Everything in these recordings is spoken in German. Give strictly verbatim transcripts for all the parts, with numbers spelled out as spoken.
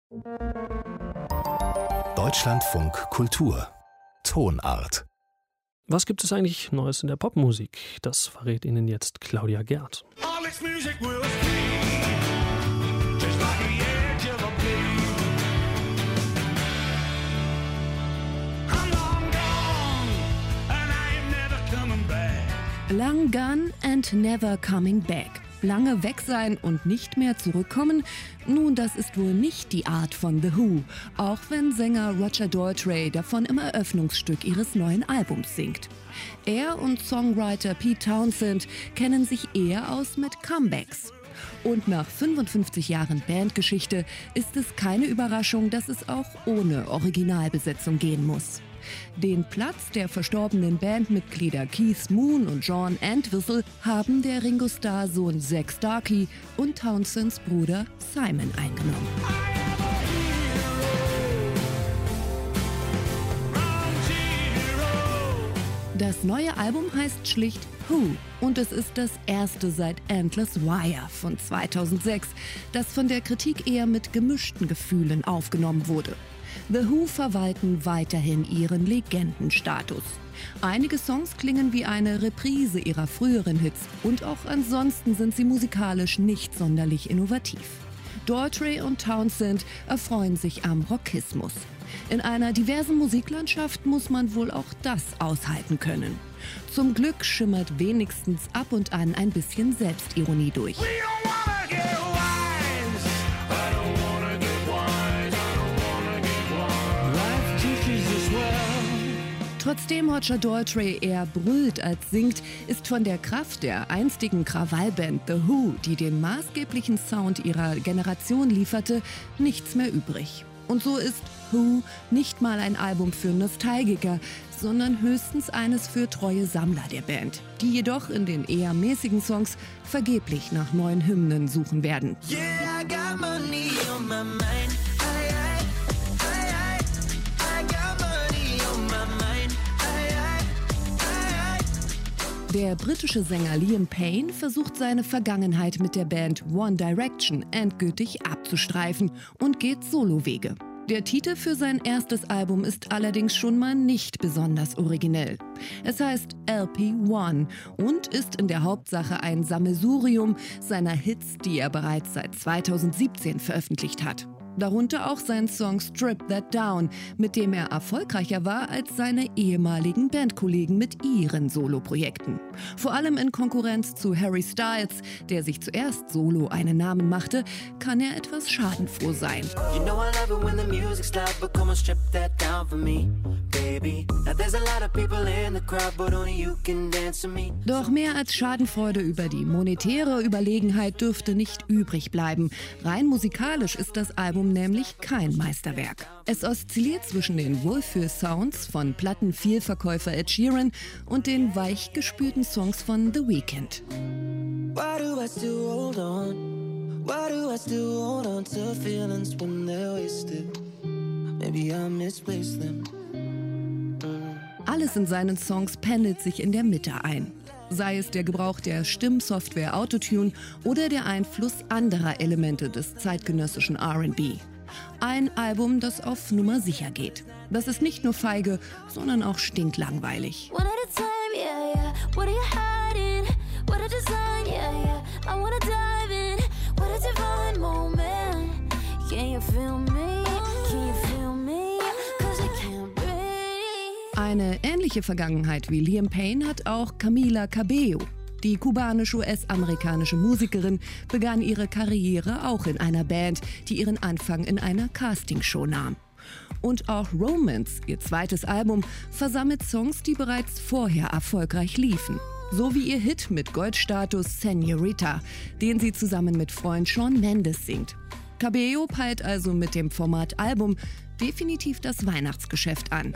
Deutschlandfunk Kultur Tonart. Was gibt es eigentlich Neues in der Popmusik? Das verrät Ihnen jetzt Claudia Gerd. Long Gone and Never Coming Back. Lange weg sein und nicht mehr zurückkommen? Nun, das ist wohl nicht die Art von The Who, auch wenn Sänger Roger Daltrey davon im Eröffnungsstück ihres neuen Albums singt. Er und Songwriter Pete Townshend kennen sich eher aus mit Comebacks. Und nach fünfundfünfzig Jahren Bandgeschichte ist es keine Überraschung, dass es auch ohne Originalbesetzung gehen muss. Den Platz der verstorbenen Bandmitglieder Keith Moon und John Entwistle haben der Ringo-Starr-Sohn Zak Starkey und Townsends Bruder Simon eingenommen. Das neue Album heißt schlicht Who und es ist das erste seit Endless Wire von zweitausendsechs, das von der Kritik eher mit gemischten Gefühlen aufgenommen wurde. The Who verwalten weiterhin ihren Legendenstatus. Einige Songs klingen wie eine Reprise ihrer früheren Hits und auch ansonsten sind sie musikalisch nicht sonderlich innovativ. Daltrey und Townshend erfreuen sich am Rockismus. In einer diversen Musiklandschaft muss man wohl auch das aushalten können. Zum Glück schimmert wenigstens ab und an ein bisschen Selbstironie durch. Trotzdem Roger Daltrey eher brüllt als singt, ist von der Kraft der einstigen Krawallband The Who, die den maßgeblichen Sound ihrer Generation lieferte, nichts mehr übrig. Und so ist Who nicht mal ein Album für Nostalgiker, sondern höchstens eines für treue Sammler der Band, die jedoch in den eher mäßigen Songs vergeblich nach neuen Hymnen suchen werden. Yeah, I got money on my mind. Der britische Sänger Liam Payne versucht seine Vergangenheit mit der Band One Direction endgültig abzustreifen und geht Solowege. Der Titel für sein erstes Album ist allerdings schon mal nicht besonders originell. Es heißt L P One und ist in der Hauptsache ein Sammelsurium seiner Hits, die er bereits seit zweitausendsiebzehn veröffentlicht hat. Darunter auch sein Song Strip That Down, mit dem er erfolgreicher war als seine ehemaligen Bandkollegen mit ihren Soloprojekten. Vor allem in Konkurrenz zu Harry Styles, der sich zuerst solo einen Namen machte, kann er etwas schadenfroh sein. You know I love it when the music's loud, but come on, strip that down for me, baby. Now there's a lot of people in the crowd, but only you can dance to me. Doch mehr als Schadenfreude über die monetäre Überlegenheit dürfte nicht übrig bleiben. Rein musikalisch ist das Album nämlich kein Meisterwerk. Es oszilliert zwischen den Wohlfühl-Sounds von Plattenvielverkäufer Ed Sheeran und den weich gespülten Songs von The Weeknd. Why do I still hold on? Why do I still hold on to feelings when they're wasted? Maybe I misplaced them. Alles in seinen Songs pendelt sich in der Mitte ein. Sei es der Gebrauch der Stimmsoftware Autotune oder der Einfluss anderer Elemente des zeitgenössischen R and B. Ein Album, das auf Nummer sicher geht. Das ist nicht nur feige, sondern auch stinklangweilig. One at a time, yeah, yeah. What are you hiding? What a design, yeah, yeah. I wanna dive in. What a divine moment. Can you feel me? Can you feel me? Cause I can't breathe. Eine ähnliche Vergangenheit wie Liam Payne hat auch Camila Cabello. Die kubanisch-U S-amerikanische Musikerin begann ihre Karriere auch in einer Band, die ihren Anfang in einer Castingshow nahm. Und auch Romance, ihr zweites Album, versammelt Songs, die bereits vorher erfolgreich liefen. So wie ihr Hit mit Goldstatus Señorita, den sie zusammen mit Freund Shawn Mendes singt. Cabello peilt also mit dem Format Album definitiv das Weihnachtsgeschäft an.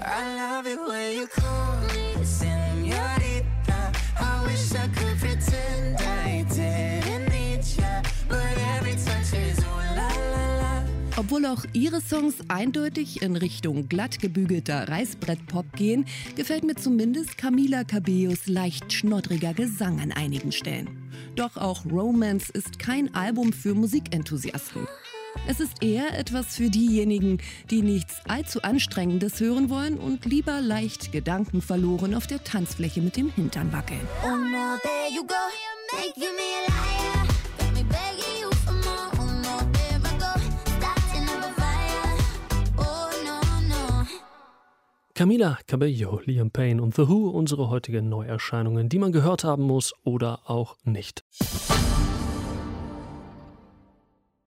Obwohl auch ihre Songs eindeutig in Richtung glatt gebügelter Reißbrett-Pop gehen, gefällt mir zumindest Camila Cabellos leicht schnoddriger Gesang an einigen Stellen. Doch auch Romance ist kein Album für Musikenthusiasten. Es ist eher etwas für diejenigen, die nichts allzu Anstrengendes hören wollen und lieber leicht gedankenverloren auf der Tanzfläche mit dem Hintern wackeln. Oh no, there you go, making me a liar. Got me begging you for more. Oh no, there I go, starting up a fire. Oh no, no. Camila Cabello, Liam Payne und The Who, unsere heutigen Neuerscheinungen, die man gehört haben muss oder auch nicht.